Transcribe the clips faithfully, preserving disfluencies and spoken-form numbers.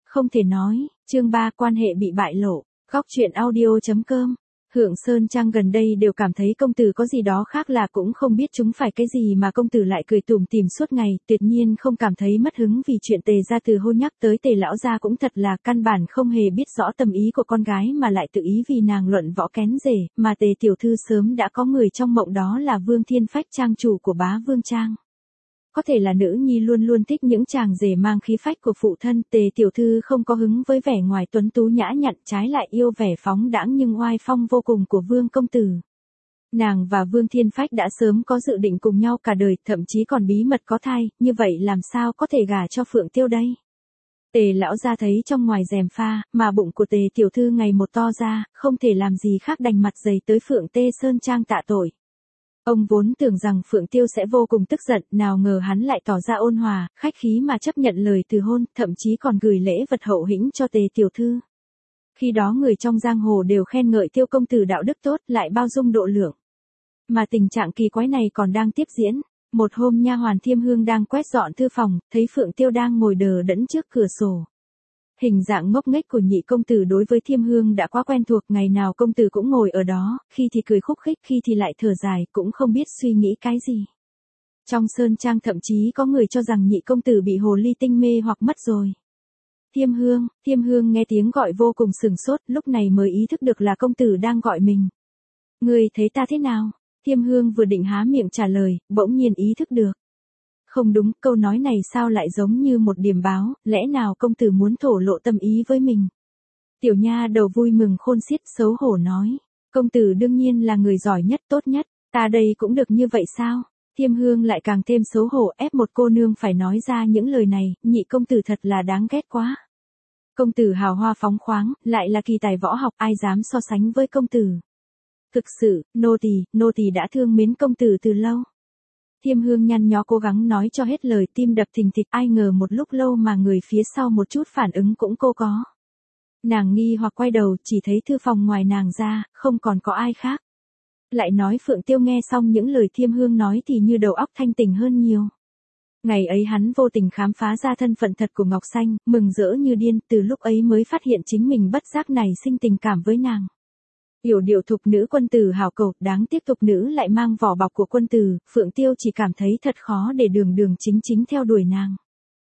Không thể nói, chương ba quan hệ bị bại lộ, góc truyện audio.com. Hưởng Sơn Trang gần đây đều cảm thấy công tử có gì đó khác lạ, cũng không biết chúng phải cái gì mà công tử lại cười tủm tỉm suốt ngày, tuyệt nhiên không cảm thấy mất hứng vì chuyện Tề gia từ hôn nhắc tới Tề lão gia cũng thật là căn bản không hề biết rõ tâm ý của con gái mà lại tự ý vì nàng luận võ kén rể, mà Tề tiểu thư sớm đã có người trong mộng, đó là Vương Thiên Phách, trang chủ của Bá Vương Trang. Có thể là nữ nhi luôn luôn thích những chàng rể mang khí phách của phụ thân, Tề tiểu thư không có hứng với vẻ ngoài tuấn tú nhã nhặn, trái lại yêu vẻ phóng đãng nhưng oai phong vô cùng của Vương công tử. Nàng và Vương Thiên Phách đã sớm có dự định cùng nhau cả đời, thậm chí còn bí mật có thai, như vậy làm sao có thể gả cho Phượng Tiêu đây? Tề lão gia thấy trong ngoài rèm pha, mà bụng của Tề tiểu thư ngày một to ra, không thể làm gì khác đành mặt dày tới Phượng Tê Sơn Trang tạ tội. Ông vốn tưởng rằng Phượng Tiêu sẽ vô cùng tức giận, nào ngờ hắn lại tỏ ra ôn hòa, khách khí mà chấp nhận lời từ hôn, thậm chí còn gửi lễ vật hậu hĩnh cho Tề tiểu thư. Khi đó người trong giang hồ đều khen ngợi Tiêu công tử đạo đức tốt, lại bao dung độ lượng. Mà tình trạng kỳ quái này còn đang tiếp diễn. Một hôm nha hoàn Thiêm Hương đang quét dọn thư phòng, thấy Phượng Tiêu đang ngồi đờ đẫn trước cửa sổ. Hình dạng ngốc nghếch của nhị công tử đối với Thiêm Hương đã quá quen thuộc, ngày nào công tử cũng ngồi ở đó, khi thì cười khúc khích, khi thì lại thở dài, cũng không biết suy nghĩ cái gì. Trong sơn trang thậm chí có người cho rằng nhị công tử bị hồ ly tinh mê hoặc mất rồi. Thiêm Hương, Thiêm Hương nghe tiếng gọi vô cùng sửng sốt, lúc này mới ý thức được là công tử đang gọi mình. Ngươi thấy ta thế nào? Thiêm Hương vừa định há miệng trả lời, bỗng nhiên ý thức được. Không đúng, câu nói này sao lại giống như một điểm báo, lẽ nào công tử muốn thổ lộ tâm ý với mình? Tiểu nha đầu vui mừng khôn xiết, xấu hổ nói. Công tử đương nhiên là người giỏi nhất, tốt nhất, ta đây cũng được như vậy sao? Thiêm Hương lại càng thêm xấu hổ, ép một cô nương phải nói ra những lời này, nhị công tử thật là đáng ghét quá. Công tử hào hoa phóng khoáng, lại là kỳ tài võ học, ai dám so sánh với công tử? Thực sự, nô tỳ, nô tỳ đã thương mến công tử từ lâu. Thiêm Hương nhăn nhó cố gắng nói cho hết lời, tim đập thình thịch, ai ngờ một lúc lâu mà người phía sau một chút phản ứng cũng cô có. Nàng nghi hoặc quay đầu, chỉ thấy thư phòng ngoài nàng ra, không còn có ai khác. Lại nói Phượng Tiêu nghe xong những lời Thiêm Hương nói thì như đầu óc thanh tỉnh hơn nhiều. Ngày ấy hắn vô tình khám phá ra thân phận thật của Ngọc Xanh, mừng rỡ như điên, từ lúc ấy mới phát hiện chính mình bất giác này sinh tình cảm với nàng. Yểu điệu thục nữ quân tử hào cầu, đáng tiếc thục nữ lại mang vỏ bọc của quân tử, Phượng Tiêu chỉ cảm thấy thật khó để đường đường chính chính theo đuổi nàng.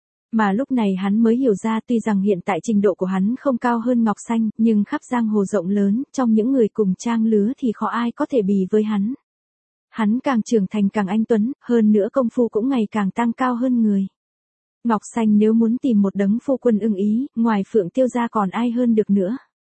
Mà lúc này hắn mới hiểu ra, tuy rằng hiện tại trình độ của hắn không cao hơn Ngọc Xanh, nhưng khắp giang hồ rộng lớn, trong những người cùng trang lứa thì khó ai có thể bì với hắn. Hắn càng trưởng thành càng anh tuấn, hơn nữa công phu cũng ngày càng tăng cao hơn người. Ngọc Xanh nếu muốn tìm một đấng phu quân ưng ý, ngoài Phượng Tiêu ra còn ai hơn được nữa.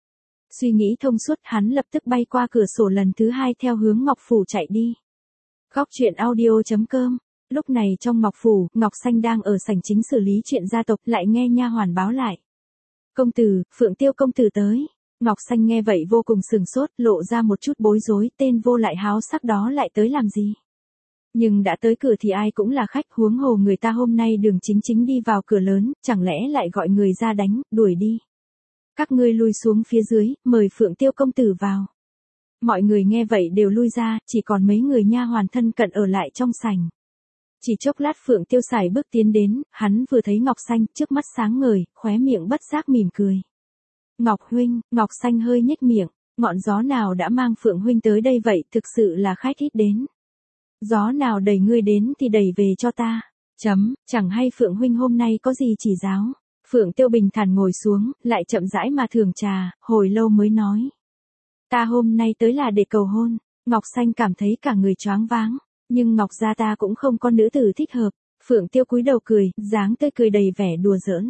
Suy nghĩ thông suốt, hắn lập tức bay qua cửa sổ lần thứ hai theo hướng Ngọc Phủ chạy đi. Góc truyện audio.com. Lúc này trong Ngọc Phủ, Ngọc Xanh đang ở sảnh chính xử lý chuyện gia tộc, lại nghe nha hoàn báo lại. Công tử, Phượng Tiêu công tử tới. Ngọc Xanh nghe vậy vô cùng sừng sốt, lộ ra một chút bối rối, tên vô lại háo sắc đó lại tới làm gì? Nhưng đã tới cửa thì ai cũng là khách, huống hồ người ta hôm nay đường chính chính đi vào cửa lớn, chẳng lẽ lại gọi người ra đánh, đuổi đi. Các ngươi lui xuống phía dưới, mời Phượng Tiêu công tử vào. Mọi người nghe vậy đều lui ra, chỉ còn mấy người nha hoàn thân cận ở lại trong sảnh. Chỉ chốc lát Phượng Tiêu sải bước tiến đến, hắn vừa thấy Ngọc Xanh, trước mắt sáng ngời, khóe miệng bất giác mỉm cười. Ngọc huynh, Ngọc Xanh hơi nhếch miệng, ngọn gió nào đã mang Phượng huynh tới đây vậy, thực sự là khách ít đến. Gió nào đẩy ngươi đến thì đẩy về cho ta. Chấm, chẳng hay Phượng huynh hôm nay có gì chỉ giáo. Phượng Tiêu bình thản ngồi xuống, lại chậm rãi mà thưởng trà, hồi lâu mới nói. Ta hôm nay tới là để cầu hôn. Ngọc Xanh cảm thấy cả người choáng váng, nhưng Ngọc gia ta cũng không có nữ tử thích hợp. Phượng Tiêu cúi đầu cười, dáng tươi cười đầy vẻ đùa giỡn.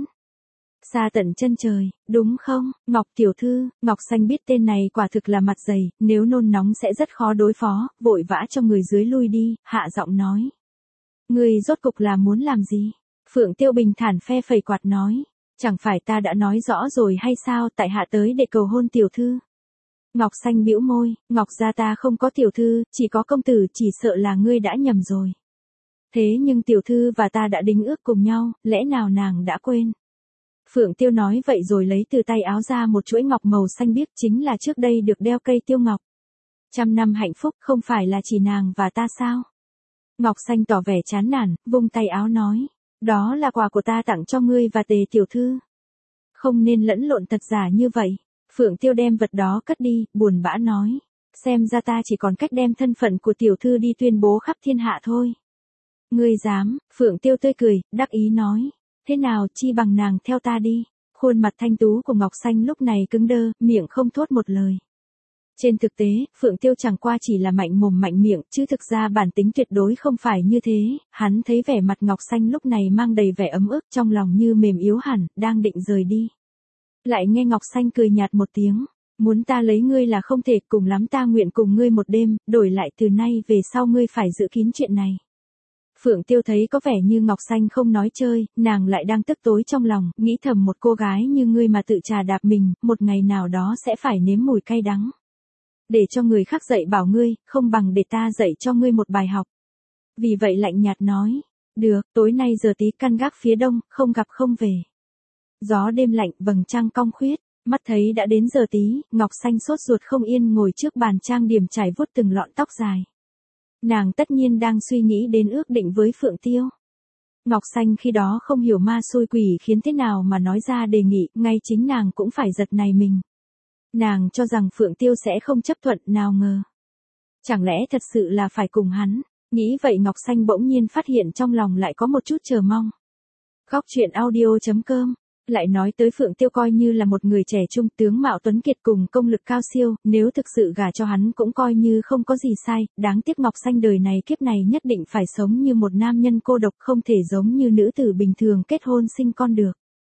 Xa tận chân trời, đúng không, Ngọc tiểu thư? Ngọc Xanh biết tên này quả thực là mặt dày, nếu nôn nóng sẽ rất khó đối phó, vội vã cho người dưới lui đi, hạ giọng nói. Ngươi rốt cục là muốn làm gì? Phượng Tiêu bình thản phe phẩy quạt nói. Chẳng phải ta đã nói rõ rồi hay sao, tại hạ tới để cầu hôn tiểu thư. Ngọc Xanh bĩu môi, Ngọc gia ta không có tiểu thư, chỉ có công tử, chỉ sợ là ngươi đã nhầm rồi. Thế nhưng tiểu thư và ta đã đính ước cùng nhau, lẽ nào nàng đã quên? Phượng Tiêu nói vậy rồi lấy từ tay áo ra một chuỗi ngọc màu xanh biếc, chính là trước đây được đeo cây tiêu ngọc. Trăm năm hạnh phúc, không phải là chỉ nàng và ta sao? Ngọc Xanh tỏ vẻ chán nản, vung tay áo nói. Đó là quà của ta tặng cho ngươi và Tề tiểu thư. Không nên lẫn lộn thật giả như vậy. Phượng Tiêu đem vật đó cất đi, buồn bã nói. Xem ra ta chỉ còn cách đem thân phận của tiểu thư đi tuyên bố khắp thiên hạ thôi. Ngươi dám, Phượng Tiêu tươi cười, đắc ý nói. Thế nào, chi bằng nàng theo ta đi. Khuôn mặt thanh tú của Ngọc Xanh lúc này cứng đơ, miệng không thốt một lời. Trên thực tế, Phượng Tiêu chẳng qua chỉ là mạnh mồm mạnh miệng, chứ thực ra bản tính tuyệt đối không phải như thế. Hắn thấy vẻ mặt Ngọc Xanh lúc này mang đầy vẻ ấm ức, trong lòng như mềm yếu hẳn, đang định rời đi. Lại nghe Ngọc Xanh cười nhạt một tiếng. Muốn ta lấy ngươi là không thể, cùng lắm ta nguyện cùng ngươi một đêm, đổi lại từ nay về sau ngươi phải giữ kín chuyện này. Phượng Tiêu thấy có vẻ như Ngọc Xanh không nói chơi, nàng lại đang tức tối trong lòng, nghĩ thầm một cô gái như ngươi mà tự trà đạp mình, một ngày nào đó sẽ phải nếm mùi cay đắng. Để cho người khác dạy bảo ngươi, không bằng để ta dạy cho ngươi một bài học. Vì vậy lạnh nhạt nói, được, tối nay giờ tí căn gác phía đông, không gặp không về. Gió đêm lạnh, vầng trăng cong khuyết, mắt thấy đã đến giờ tí, Ngọc Xanh sốt ruột không yên ngồi trước bàn trang điểm trải vuốt từng lọn tóc dài. Nàng tất nhiên đang suy nghĩ đến ước định với Phượng Tiêu. Ngọc Xanh khi đó không hiểu ma xui quỷ khiến thế nào mà nói ra đề nghị, ngay chính nàng cũng phải giật nảy mình. Nàng cho rằng Phượng Tiêu sẽ không chấp thuận, nào ngờ. Chẳng lẽ thật sự là phải cùng hắn, nghĩ vậy Ngọc Xanh bỗng nhiên phát hiện trong lòng lại có một chút chờ mong. Góc truyện audio chấm com lại nói tới Phượng Tiêu coi như là một người trẻ trung, tướng mạo tuấn kiệt cùng công lực cao siêu, nếu thực sự gả cho hắn cũng coi như không có gì sai, đáng tiếc Ngọc Xanh đời này kiếp này nhất định phải sống như một nam nhân cô độc, không thể giống như nữ tử bình thường kết hôn sinh con được.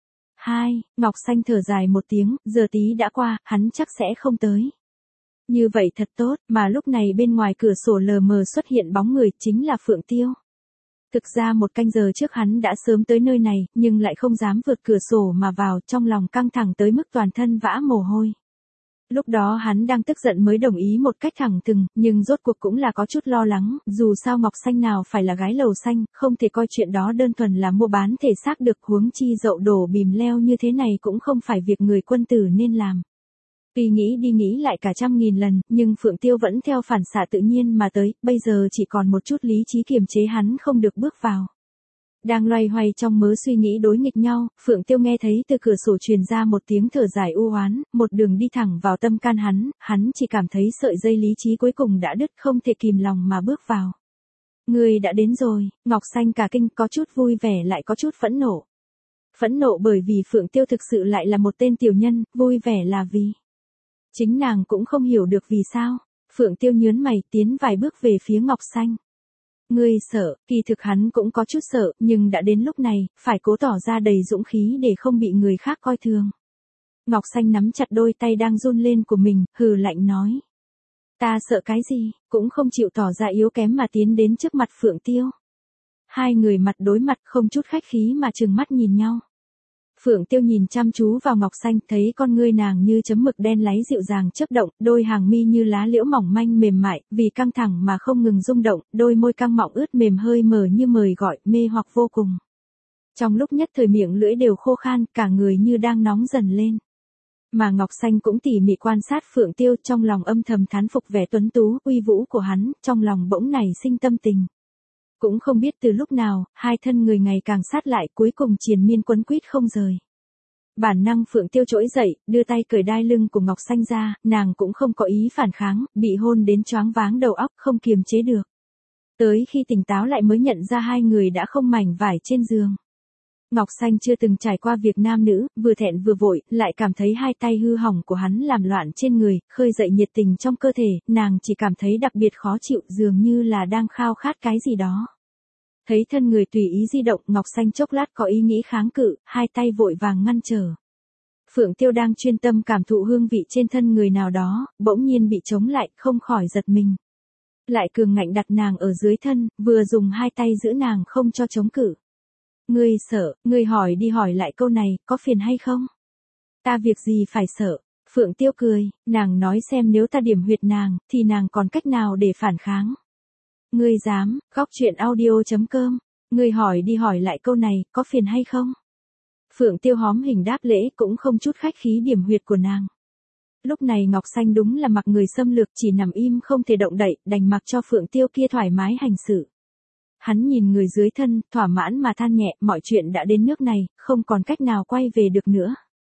Hai, Ngọc Xanh thở dài một tiếng, giờ tí đã qua, hắn chắc sẽ không tới. Như vậy thật tốt, mà lúc này bên ngoài cửa sổ lờ mờ xuất hiện bóng người, chính là Phượng Tiêu. Thực ra một canh giờ trước hắn đã sớm tới nơi này, nhưng lại không dám vượt cửa sổ mà vào, trong lòng căng thẳng tới mức toàn thân vã mồ hôi. Lúc đó hắn đang tức giận mới đồng ý một cách thẳng thừng, nhưng rốt cuộc cũng là có chút lo lắng, dù sao Ngọc Xanh nào phải là gái lầu xanh, không thể coi chuyện đó đơn thuần là mua bán thể xác được, huống chi dậu đổ bìm leo như thế này cũng không phải việc người quân tử nên làm. Tuy nghĩ đi nghĩ lại cả trăm nghìn lần, nhưng Phượng Tiêu vẫn theo phản xạ tự nhiên mà tới, bây giờ chỉ còn một chút lý trí kiềm chế hắn không được bước vào. Đang loay hoay trong mớ suy nghĩ đối nghịch nhau, Phượng Tiêu nghe thấy từ cửa sổ truyền ra một tiếng thở dài u oán, một đường đi thẳng vào tâm can hắn, hắn chỉ cảm thấy sợi dây lý trí cuối cùng đã đứt, không thể kìm lòng mà bước vào. Người đã đến rồi, Ngọc Xanh cả kinh, có chút vui vẻ lại có chút phẫn nộ. Phẫn nộ bởi vì Phượng Tiêu thực sự lại là một tên tiểu nhân, vui vẻ là vì chính nàng cũng không hiểu được vì sao. Phượng Tiêu nhớn mày tiến vài bước về phía Ngọc Xanh. Ngươi sợ, kỳ thực hắn cũng có chút sợ, nhưng đã đến lúc này, phải cố tỏ ra đầy dũng khí để không bị người khác coi thường. Ngọc Xanh nắm chặt đôi tay đang run lên của mình, hừ lạnh nói. Ta sợ cái gì, cũng không chịu tỏ ra yếu kém mà tiến đến trước mặt Phượng Tiêu. Hai người mặt đối mặt không chút khách khí mà trừng mắt nhìn nhau. Phượng Tiêu nhìn chăm chú vào Ngọc Xanh, thấy con ngươi nàng như chấm mực đen láy dịu dàng chớp động, đôi hàng mi như lá liễu mỏng manh mềm mại, vì căng thẳng mà không ngừng rung động, đôi môi căng mọng ướt mềm hơi mờ như mời gọi, mê hoặc vô cùng. Trong lúc nhất thời miệng lưỡi đều khô khan, cả người như đang nóng dần lên. Mà Ngọc Xanh cũng tỉ mỉ quan sát Phượng Tiêu, trong lòng âm thầm thán phục vẻ tuấn tú, uy vũ của hắn, trong lòng bỗng nảy sinh tâm tình. Cũng không biết từ lúc nào, hai thân người ngày càng sát lại, cuối cùng triền miên quấn quýt không rời. Bản năng Phượng Tiêu trỗi dậy, đưa tay cởi đai lưng của Ngọc Xanh ra, nàng cũng không có ý phản kháng, bị hôn đến choáng váng đầu óc, không kiềm chế được. Tới khi tỉnh táo lại mới nhận ra hai người đã không mảnh vải trên giường. Ngọc Xanh chưa từng trải qua việc nam nữ, vừa thẹn vừa vội, lại cảm thấy hai tay hư hỏng của hắn làm loạn trên người, khơi dậy nhiệt tình trong cơ thể, nàng chỉ cảm thấy đặc biệt khó chịu, dường như là đang khao khát cái gì đó. Thấy thân người tùy ý di động, Ngọc Xanh chốc lát có ý nghĩ kháng cự, hai tay vội vàng ngăn trở. Phượng Tiêu đang chuyên tâm cảm thụ hương vị trên thân người nào đó, bỗng nhiên bị chống lại, không khỏi giật mình. Lại cường ngạnh đặt nàng ở dưới thân, vừa dùng hai tay giữ nàng không cho chống cự. Ngươi sợ, ngươi hỏi đi hỏi lại câu này, có phiền hay không? Ta việc gì phải sợ? Phượng Tiêu cười, nàng nói xem nếu ta điểm huyệt nàng, thì nàng còn cách nào để phản kháng? Ngươi dám, góc truyện audio chấm com, ngươi hỏi đi hỏi lại câu này, có phiền hay không? Phượng Tiêu hóm hình đáp lễ, cũng không chút khách khí điểm huyệt của nàng. Lúc này Ngọc Xanh đúng là mặc người xâm lược, chỉ nằm im không thể động đậy, đành mặc cho Phượng Tiêu kia thoải mái hành sự. Hắn nhìn người dưới thân, thỏa mãn mà than nhẹ, mọi chuyện đã đến nước này, không còn cách nào quay về được nữa.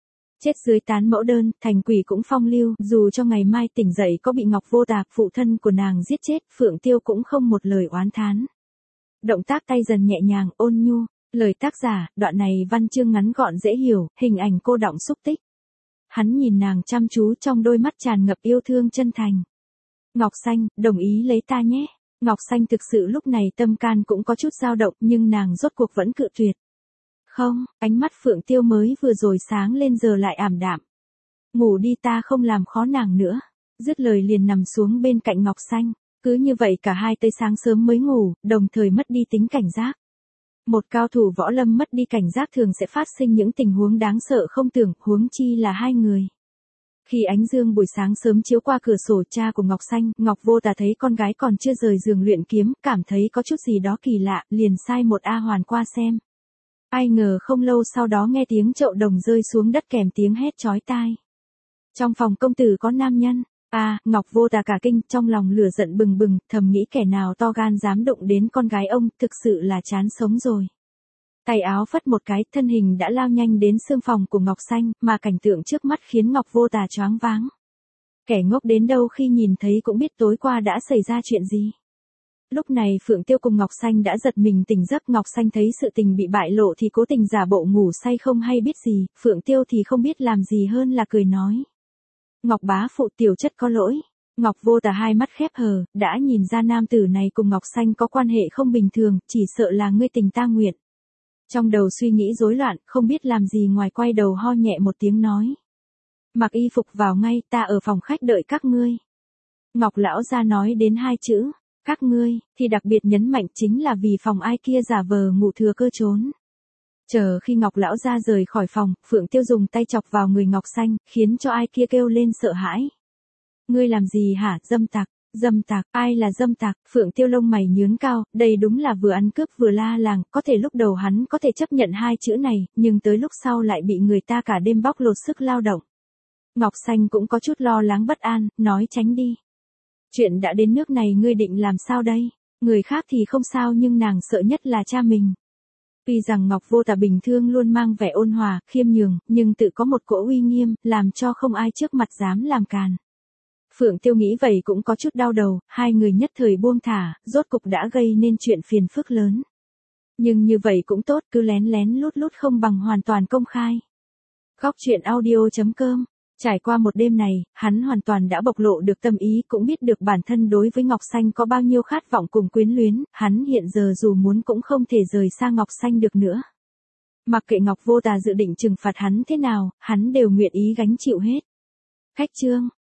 Chết dưới tán mẫu đơn, thành quỷ cũng phong lưu, dù cho ngày mai tỉnh dậy có bị Ngọc Vô Tà, phụ thân của nàng giết chết, Phượng Tiêu cũng không một lời oán thán. Động tác tay dần nhẹ nhàng, ôn nhu, lời tác giả, đoạn này văn chương ngắn gọn dễ hiểu, hình ảnh cô đọng xúc tích. Hắn nhìn nàng chăm chú trong đôi mắt tràn ngập yêu thương chân thành. Ngọc Xanh, đồng ý lấy ta nhé. Ngọc Xanh thực sự lúc này tâm can cũng có chút dao động nhưng nàng rốt cuộc vẫn cự tuyệt. Không, ánh mắt Phượng Tiêu mới vừa rồi sáng lên giờ lại ảm đạm. Ngủ đi, ta không làm khó nàng nữa. Dứt lời liền nằm xuống bên cạnh Ngọc Xanh. Cứ như vậy cả hai tới sáng sớm mới ngủ, đồng thời mất đi tính cảnh giác. Một cao thủ võ lâm mất đi cảnh giác thường sẽ phát sinh những tình huống đáng sợ không tưởng, huống chi là hai người. Khi ánh dương buổi sáng sớm chiếu qua cửa sổ cha của Ngọc Xanh, Ngọc Vô Tà thấy con gái còn chưa rời giường luyện kiếm, cảm thấy có chút gì đó kỳ lạ, liền sai một A Hoàn qua xem. Ai ngờ không lâu sau đó nghe tiếng chậu đồng rơi xuống đất kèm tiếng hét chói tai. Trong phòng công tử có nam nhân. À, Ngọc Vô Tà cả kinh, trong lòng lửa giận bừng bừng, thầm nghĩ kẻ nào to gan dám đụng đến con gái ông, thực sự là chán sống rồi. Tay áo phất một cái, thân hình đã lao nhanh đến sương phòng của Ngọc Xanh, mà cảnh tượng trước mắt khiến Ngọc Vô Tà choáng váng. Kẻ ngốc đến đâu khi nhìn thấy cũng biết tối qua đã xảy ra chuyện gì. Lúc này Phượng Tiêu cùng Ngọc Xanh đã giật mình tỉnh giấc, Ngọc Xanh thấy sự tình bị bại lộ thì cố tình giả bộ ngủ say không hay biết gì, Phượng Tiêu thì không biết làm gì hơn là cười nói. Ngọc bá phụ, tiểu chất có lỗi. Ngọc Vô Tà hai mắt khép hờ, đã nhìn ra nam tử này cùng Ngọc Xanh có quan hệ không bình thường, chỉ sợ là ngươi tình ta nguyện. Trong đầu suy nghĩ rối loạn, không biết làm gì ngoài quay đầu ho nhẹ một tiếng nói. Mặc y phục vào ngay, ta ở phòng khách đợi các ngươi. Ngọc lão gia nói đến hai chữ, các ngươi, thì đặc biệt nhấn mạnh chính là vì phòng ai kia giả vờ ngủ thừa cơ trốn. Chờ khi Ngọc lão gia rời khỏi phòng, Phượng Tiêu dùng tay chọc vào người Ngọc Xanh, khiến cho ai kia kêu lên sợ hãi. Ngươi làm gì hả, dâm tặc, dâm tặc, ai là dâm tặc? Phượng Tiêu lông mày nhướng cao, đây đúng là vừa ăn cướp vừa la làng, có thể lúc đầu hắn có thể chấp nhận hai chữ này, nhưng tới lúc sau lại bị người ta cả đêm bóc lột sức lao động. Ngọc Xanh cũng có chút lo lắng bất an, nói tránh đi. Chuyện đã đến nước này ngươi định làm sao đây? Người khác thì không sao nhưng nàng sợ nhất là cha mình. Tuy rằng Ngọc Vô Tà bình thường luôn mang vẻ ôn hòa, khiêm nhường, nhưng tự có một cỗ uy nghiêm, làm cho không ai trước mặt dám làm càn. Phượng Tiêu nghĩ vậy cũng có chút đau đầu, hai người nhất thời buông thả, rốt cục đã gây nên chuyện phiền phức lớn. Nhưng như vậy cũng tốt, cứ lén lén lút lút không bằng hoàn toàn công khai. Góc truyện audio chấm com. Trải qua một đêm này, hắn hoàn toàn đã bộc lộ được tâm ý, cũng biết được bản thân đối với Ngọc Xanh có bao nhiêu khát vọng cùng quyến luyến, hắn hiện giờ dù muốn cũng không thể rời xa Ngọc Xanh được nữa. Mặc kệ Ngọc Vô Tà dự định trừng phạt hắn thế nào, hắn đều nguyện ý gánh chịu hết. Khách chương